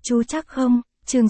Chú chắc không, chương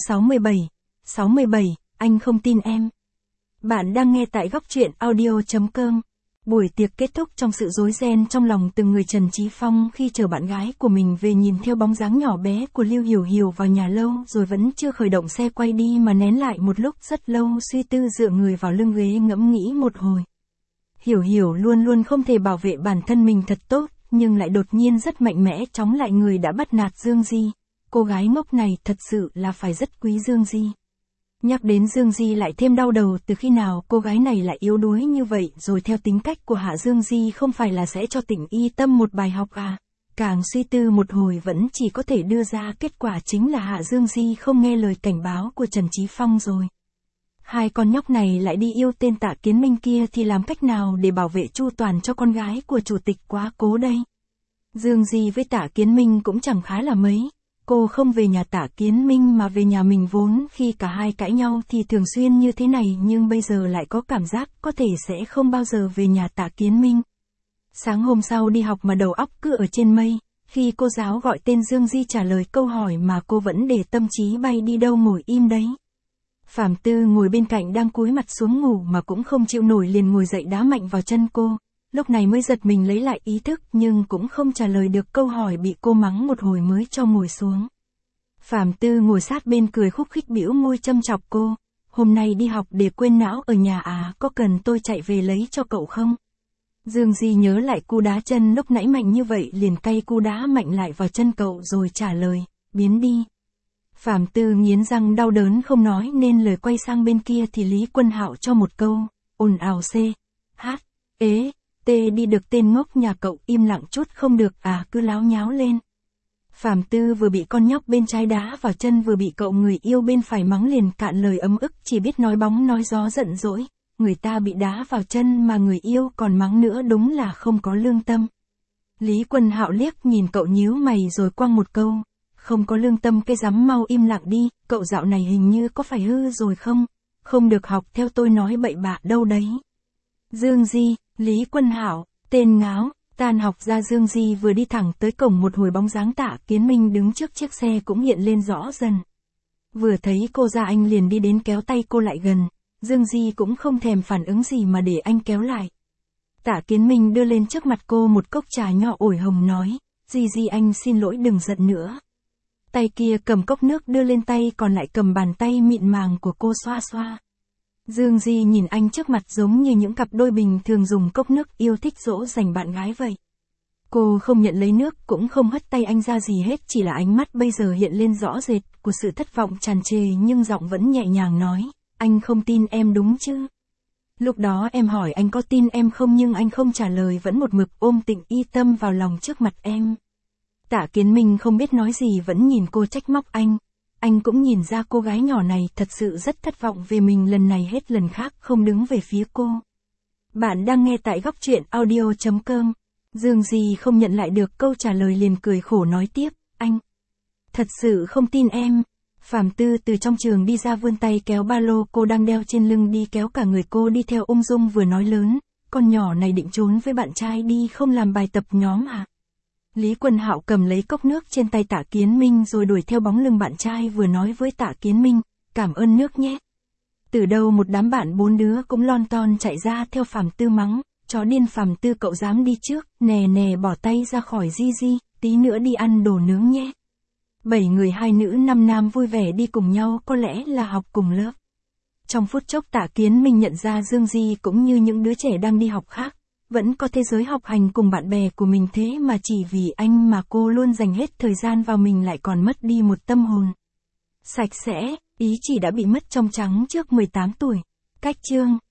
67, anh không tin em. Bạn đang nghe tại góc truyện audio.com. Buổi tiệc kết thúc trong sự rối ren trong lòng từng người. Trần Chí Phong khi chờ bạn gái của mình về nhìn theo bóng dáng nhỏ bé của Lưu Hiểu Hiểu vào nhà lâu rồi vẫn chưa khởi động xe quay đi mà nén lại một lúc rất lâu, suy tư dựa người vào lưng ghế ngẫm nghĩ một hồi. Hiểu Hiểu luôn luôn không thể bảo vệ bản thân mình thật tốt, nhưng lại đột nhiên rất mạnh mẽ chống lại người đã bắt nạt Dương Di. Cô gái ngốc này thật sự là phải rất quý Dương Di. Nhắc đến Dương Di lại thêm đau đầu, từ khi nào cô gái này lại yếu đuối như vậy, rồi theo tính cách của Hạ Dương Di không phải là sẽ cho Tĩnh Y Tâm một bài học à? Càng suy tư một hồi vẫn chỉ có thể đưa ra kết quả chính là Hạ Dương Di không nghe lời cảnh báo của Trần Chí Phong rồi. Hai con nhóc này lại đi yêu tên Tạ Kiến Minh kia thì làm cách nào để bảo vệ chu toàn cho con gái của chủ tịch quá cố đây? Dương Di với Tạ Kiến Minh cũng chẳng khá là mấy. Cô không về nhà Tạ Kiến Minh mà về nhà mình, vốn khi cả hai cãi nhau thì thường xuyên như thế này, nhưng bây giờ lại có cảm giác có thể sẽ không bao giờ về nhà Tạ Kiến Minh. Sáng hôm sau đi học mà đầu óc cứ ở trên mây, khi cô giáo gọi tên Dương Di trả lời câu hỏi mà cô vẫn để tâm trí bay đi đâu ngồi im đấy. Phạm Tư ngồi bên cạnh đang cúi mặt xuống ngủ mà cũng không chịu nổi, liền ngồi dậy đá mạnh vào chân cô. Lúc này mới giật mình lấy lại ý thức, nhưng cũng không trả lời được câu hỏi, bị cô mắng một hồi mới cho ngồi xuống. Phạm Tư ngồi sát bên cười khúc khích bĩu môi châm chọc cô. Hôm nay đi học để quên não ở nhà à, có cần tôi chạy về lấy cho cậu không? Dương Di nhớ lại cú đá chân lúc nãy mạnh như vậy liền cay cú đá mạnh lại vào chân cậu rồi trả lời, biến đi. Phạm Tư nghiến răng đau đớn không nói nên lời, quay sang bên kia thì Lý Quân Hạo cho một câu, ồn ào C, H, ế, T đi được, tên ngốc nhà cậu im lặng chút không được à, cứ láo nháo lên. Phạm Tư vừa bị con nhóc bên trái đá vào chân vừa bị cậu người yêu bên phải mắng liền cạn lời ấm ức, chỉ biết nói bóng nói gió giận dỗi. Người ta bị đá vào chân mà người yêu còn mắng nữa, đúng là không có lương tâm. Lý Quân Hạo liếc nhìn cậu nhíu mày rồi quăng một câu, không có lương tâm cái rắm, mau im lặng đi, cậu dạo này hình như có phải hư rồi không? Không được học theo tôi nói bậy bạ đâu đấy. Dương Di, Lý Quân Hạo, tên ngáo. Tan học ra Dương Di vừa đi thẳng tới cổng, một hồi bóng dáng Tạ Kiến Minh đứng trước chiếc xe cũng hiện lên rõ dần. Vừa thấy cô ra anh liền đi đến kéo tay cô lại gần. Dương Di cũng không thèm phản ứng gì mà để anh kéo lại. Tạ Kiến Minh đưa lên trước mặt cô một cốc trà nho ổi hồng nói, Di anh xin lỗi, đừng giận nữa. Tay kia cầm cốc nước đưa lên, tay còn lại cầm bàn tay mịn màng của cô xoa xoa. Dương Di nhìn anh trước mặt giống như những cặp đôi bình thường dùng cốc nước yêu thích dỗ dành bạn gái vậy. Cô không nhận lấy nước cũng không hất tay anh ra gì hết, chỉ là ánh mắt bây giờ hiện lên rõ rệt của sự thất vọng tràn trề, nhưng giọng vẫn nhẹ nhàng nói, anh không tin em đúng chứ? Lúc đó em hỏi anh có tin em không nhưng anh không trả lời, vẫn một mực ôm Tĩnh Y Tâm vào lòng trước mặt em. Tạ Kiến Minh không biết nói gì, vẫn nhìn cô trách móc anh. Anh cũng nhìn ra cô gái nhỏ này thật sự rất thất vọng về mình, lần này hết lần khác không đứng về phía cô. Bạn đang nghe tại góc truyện audio.com. Dương Di không nhận lại được câu trả lời liền cười khổ nói tiếp, anh thật sự không tin em. Phạm Tư từ trong trường đi ra vươn tay kéo ba lô cô đang đeo trên lưng đi, kéo cả người cô đi theo ung dung, vừa nói lớn, con nhỏ này định trốn với bạn trai đi không làm bài tập nhóm à? Lý Quân Hạo cầm lấy cốc nước trên tay Tạ Kiến Minh rồi đuổi theo bóng lưng bạn trai, vừa nói với Tạ Kiến Minh, cảm ơn nước nhé. Từ đâu một đám bạn 4 đứa cũng lon ton chạy ra theo Phạm Tư mắng, chó điên Phạm Tư cậu dám đi trước, nè bỏ tay ra khỏi Di, tí nữa đi ăn đồ nướng nhé. 7 người 2 nữ 5 nam vui vẻ đi cùng nhau, có lẽ là học cùng lớp. Trong phút chốc Tạ Kiến Minh nhận ra Dương Di cũng như những đứa trẻ đang đi học khác, vẫn có thế giới học hành cùng bạn bè của mình, thế mà chỉ vì anh mà cô luôn dành hết thời gian vào mình lại còn mất đi một tâm hồn sạch sẽ, ý chỉ đã bị mất trong trắng trước 18 tuổi. Cách chương